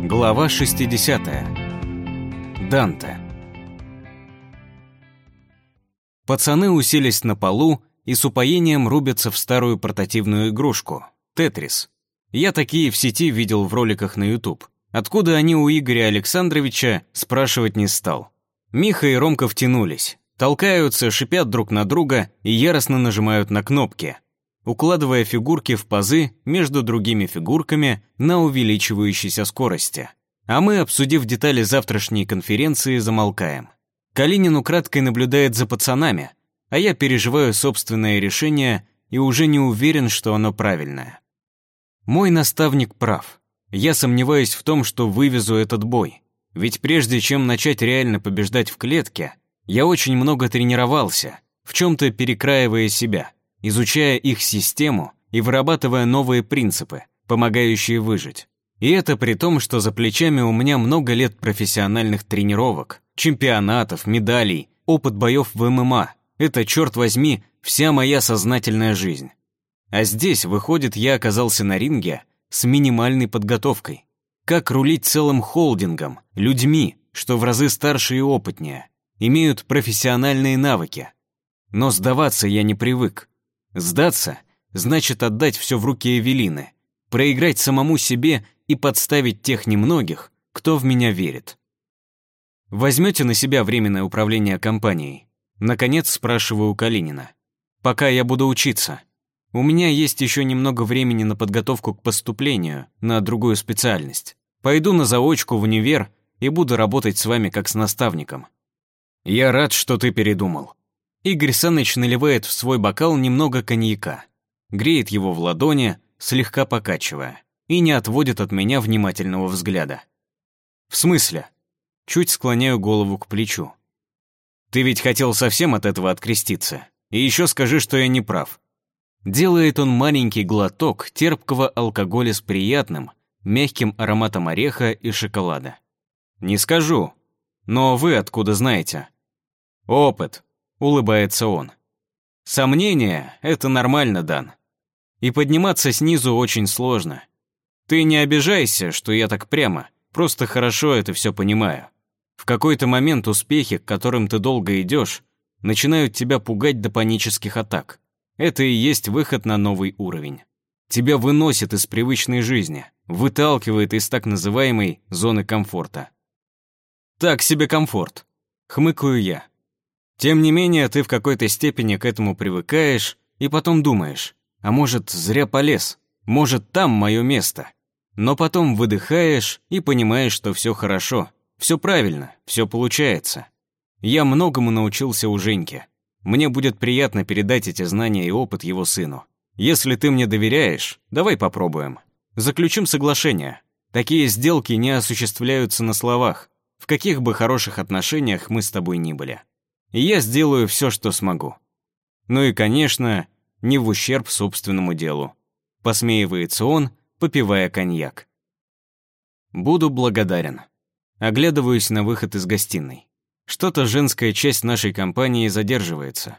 Глава 60. Данте. Пацаны уселись на полу и с упоением рубятся в старую портативную игрушку — Тетрис. Я такие в сети видел в роликах на YouTube. Откуда они у Игоря Александровича, спрашивать не стал. Миха и Ромка втянулись, толкаются, шипят друг на друга и яростно нажимают на кнопки, укладывая фигурки в пазы между другими фигурками на увеличивающейся скорости. А мы, обсудив детали завтрашней конференции, замолкаем. Калинин украдкой наблюдает за пацанами, а я переживаю собственное решение и уже не уверен, что оно правильное. Мой наставник прав. Я сомневаюсь в том, что вывезу этот бой. Ведь прежде чем начать реально побеждать в клетке, я очень много тренировался, в чем-то перекраивая себя, изучая их систему и вырабатывая новые принципы, помогающие выжить. И это при том, что за плечами у меня много лет профессиональных тренировок, чемпионатов, медалей, опыт боев в ММА. Это, черт возьми, вся моя сознательная жизнь. А здесь, выходит, я оказался на ринге с минимальной подготовкой. Как рулить целым холдингом, людьми, что в разы старше и опытнее, имеют профессиональные навыки. Но сдаваться я не привык. Сдаться значит отдать все в руки Эвелины, проиграть самому себе и подставить тех немногих, кто в меня верит. «Возьмете на себя временное управление компанией?» Наконец спрашиваю у Калинина. «Пока я буду учиться. У меня есть еще немного времени на подготовку к поступлению на другую специальность. Пойду на заочку в универ и буду работать с вами как с наставником». «Я рад, что ты передумал». Игорь Саныч наливает в свой бокал немного коньяка, греет его в ладони, слегка покачивая, и не отводит от меня внимательного взгляда. «В смысле?» Чуть склоняю голову к плечу. «Ты ведь хотел совсем от этого откреститься. И еще скажи, что я не прав». Делает он маленький глоток терпкого алкоголя с приятным, мягким ароматом ореха и шоколада. «Не скажу. Но вы откуда знаете?» «Опыт», — улыбается он. «Сомнения — это нормально, Дан. И подниматься снизу очень сложно. Ты не обижайся, что я так прямо, просто хорошо это все понимаю. В какой-то момент успехи, к которым ты долго идешь, начинают тебя пугать до панических атак. Это и есть выход на новый уровень. Тебя выносит из привычной жизни, выталкивает из так называемой зоны комфорта». «Так себе комфорт», — хмыкаю я. «Тем не менее, ты в какой-то степени к этому привыкаешь и потом думаешь, а может, зря полез, может, там мое место. Но потом выдыхаешь и понимаешь, что все хорошо, все правильно, все получается. Я многому научился у Женьки. Мне будет приятно передать эти знания и опыт его сыну. Если ты мне доверяешь, давай попробуем. Заключим соглашение. Такие сделки не осуществляются на словах, в каких бы хороших отношениях мы с тобой ни были. И я сделаю все, что смогу. Ну и, конечно, не в ущерб собственному делу». Посмеивается он, попивая коньяк. «Буду благодарен». Оглядываюсь на выход из гостиной. Что-то женская часть нашей компании задерживается.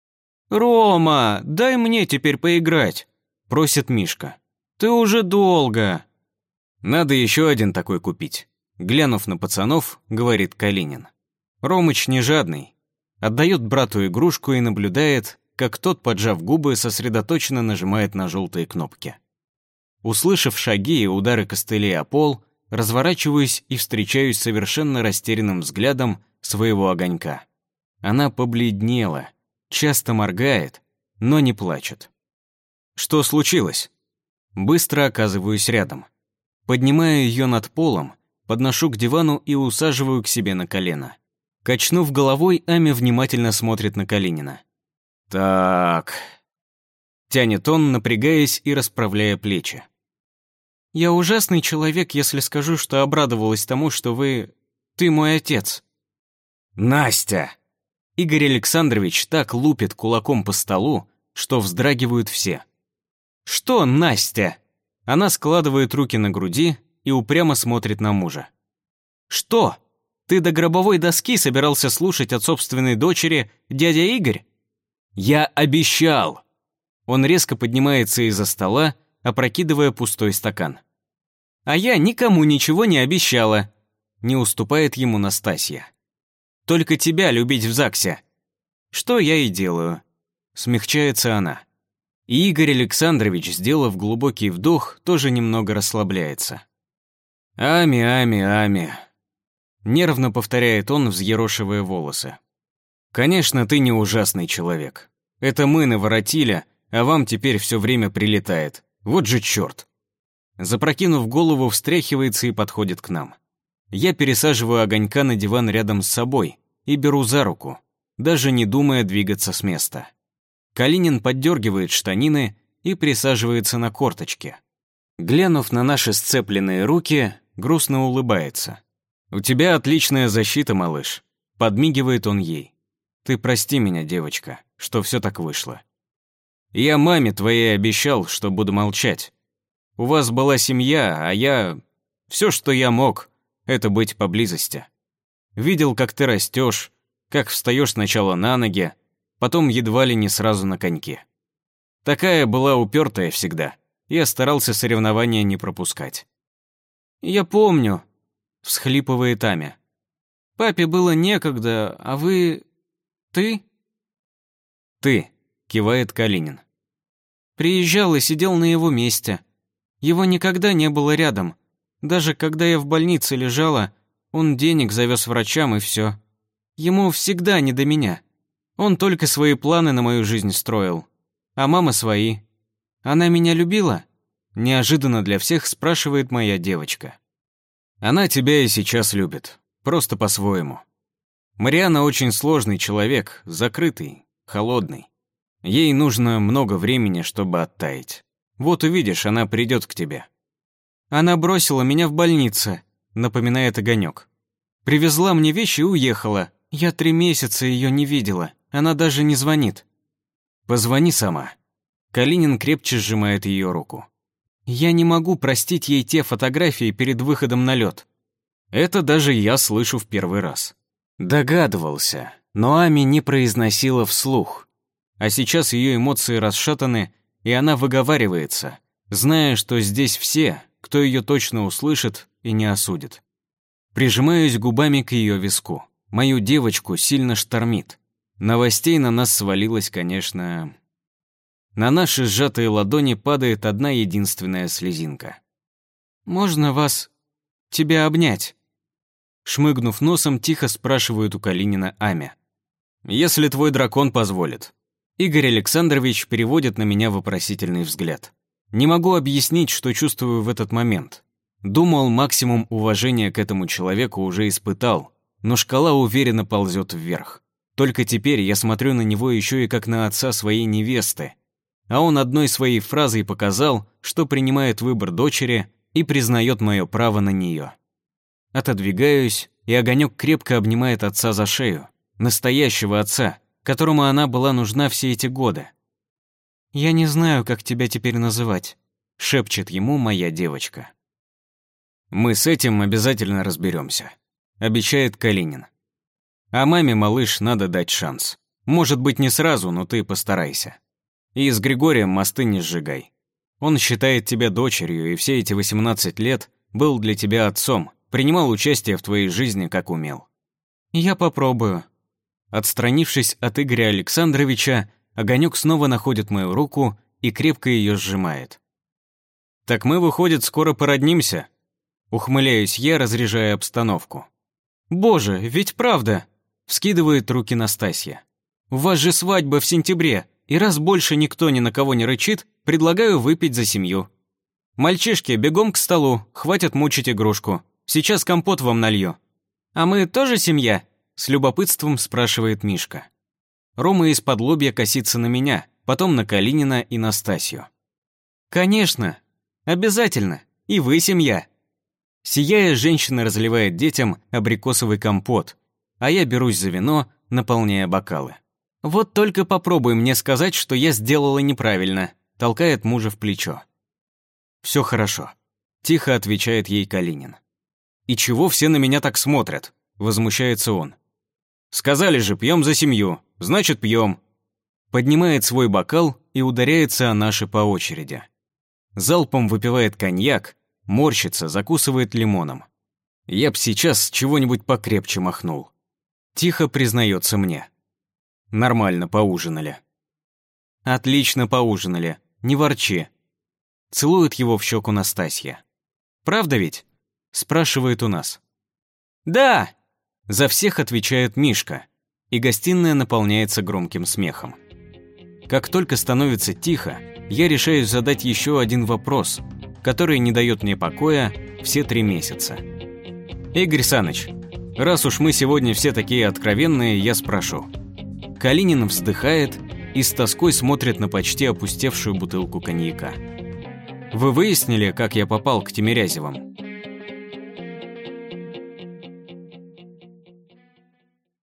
«Рома, дай мне теперь поиграть», — просит Мишка. «Ты уже долго». «Надо еще один такой купить», — глянув на пацанов, говорит Калинин. Ромыч не жадный. Отдает брату игрушку и наблюдает, как тот, поджав губы, сосредоточенно нажимает на желтые кнопки. Услышав шаги и удары костылей о пол, разворачиваюсь и встречаюсь совершенно растерянным взглядом своего огонька. Она побледнела, часто моргает, но не плачет. «Что случилось?» Быстро оказываюсь рядом. Поднимаю ее над полом, подношу к дивану и усаживаю к себе на колено. Качнув головой, Ами внимательно смотрит на Калинина. «Так...» Тянет он, напрягаясь и расправляя плечи. «Я ужасный человек, если скажу, что обрадовалась тому, что ты мой отец». «Настя!» Игорь Александрович так лупит кулаком по столу, что вздрагивают все. «Что, Настя?» Она складывает руки на груди и упрямо смотрит на мужа. «Что? Ты до гробовой доски собирался слушать от собственной дочери дядя Игорь?» «Я обещал!» Он резко поднимается из-за стола, опрокидывая пустой стакан. А я никому ничего не обещала. Не уступает ему Настасья. Только тебя любить в ЗАГСе. Что я и делаю. Смягчается она. И Игорь Александрович, сделав глубокий вдох, тоже немного расслабляется. «Ами, Ами, Ами», — нервно повторяет он, взъерошивая волосы. «Конечно, ты не ужасный человек. Это мы наворотили, а вам теперь все время прилетает. Вот же черт!» Запрокинув голову, встряхивается и подходит к нам. Я пересаживаю Огонька на диван рядом с собой и беру за руку, даже не думая двигаться с места. Калинин поддергивает штанины и присаживается на корточки. Глянув на наши сцепленные руки, грустно улыбается. «У тебя отличная защита, малыш», — подмигивает он ей. «Ты прости меня, девочка, что все так вышло. Я маме твоей обещал, что буду молчать. У вас была семья, а я... Все, что я мог, это быть поблизости. Видел, как ты растешь, как встаешь сначала на ноги, потом едва ли не сразу на коньки. Такая была упертая всегда. Я старался соревнования не пропускать». «Я помню», — всхлипывает Амя. «Папе было некогда, а вы... Ты?» «Ты», — кивает Калинин. «Приезжал и сидел на его месте. Его никогда не было рядом. Даже когда я в больнице лежала, он денег завез врачам и все. Ему всегда не до меня. Он только свои планы на мою жизнь строил. А мама свои. Она меня любила?» Неожиданно для всех спрашивает моя девочка. «Она тебя и сейчас любит, просто по-своему. Мариана очень сложный человек, закрытый, холодный. Ей нужно много времени, чтобы оттаять. Вот увидишь, она придет к тебе». «Она бросила меня в больнице», напоминает Огонек. «Привезла мне вещи и уехала. Я 3 месяца ее не видела. Она даже не звонит». «Позвони сама». Калинин крепче сжимает ее руку. «Я не могу простить ей те фотографии перед выходом на лед». Это даже я слышу в первый раз. Догадывался, но Ами не произносила вслух. А сейчас ее эмоции расшатаны, и она выговаривается, зная, что здесь все, кто ее точно услышит и не осудит. Прижимаюсь губами к ее виску. Мою девочку сильно штормит. Новостей на нас свалилось, конечно... На наши сжатые ладони падает одна единственная слезинка. «Можно вас... тебя обнять?» Шмыгнув носом, тихо спрашивает у Калинина Амя. «Если твой дракон позволит». Игорь Александрович переводит на меня вопросительный взгляд. Не могу объяснить, что чувствую в этот момент. Думал, максимум уважения к этому человеку уже испытал, но шкала уверенно ползет вверх. Только теперь я смотрю на него еще и как на отца своей невесты, а он одной своей фразой показал, что принимает выбор дочери и признает мое право на нее. Отодвигаюсь, и Огонек крепко обнимает отца за шею, настоящего отца, которому она была нужна все эти годы. «Я не знаю, как тебя теперь называть», — шепчет ему моя девочка. «Мы с этим обязательно разберемся», — обещает Калинин. «А маме, малыш, надо дать шанс. Может быть, не сразу, но ты постарайся. И с Григорием мосты не сжигай. Он считает тебя дочерью, и все эти 18 лет был для тебя отцом, принимал участие в твоей жизни, как умел». «Я попробую». Отстранившись от Игоря Александровича, Огонек снова находит мою руку и крепко ее сжимает. «Так мы, выходит, скоро породнимся?» Ухмыляюсь я, разряжая обстановку. «Боже, ведь правда!» Вскидывает руки Настасья. «У вас же свадьба в сентябре, и раз больше никто ни на кого не рычит, предлагаю выпить за семью. Мальчишки, бегом к столу, хватит мучить игрушку. Сейчас компот вам налью». «А мы тоже семья?» С любопытством спрашивает Мишка. Рома из-под лобья косится на меня, потом на Калинина и Настасью. «Конечно, обязательно, и вы семья». Сияя, женщина разливает детям абрикосовый компот, а я берусь за вино, наполняя бокалы. «Вот только попробуй мне сказать, что я сделала неправильно», толкает мужа в плечо. «Все хорошо», тихо отвечает ей Калинин. «И чего все на меня так смотрят?» возмущается он. «Сказали же, пьем за семью, значит, пьем». Поднимает свой бокал и ударяется о наши по очереди. Залпом выпивает коньяк, Морщится, закусывает лимоном. Я б сейчас чего-нибудь покрепче махнул. Тихо признается мне. Нормально поужинали. Отлично поужинали, не ворчи. Целует его в щеку Настасья. Правда ведь? Спрашивает у нас. Да! За всех отвечает Мишка, и гостиная наполняется громким смехом. Как только становится тихо, я решаю задать еще один вопрос, который не дает мне покоя все 3 месяца. Игорь Саныч, раз уж мы сегодня все такие откровенные, я спрошу. Калинин вздыхает и с тоской смотрит на почти опустевшую бутылку коньяка. Вы выяснили, как я попал к Тимирязевым?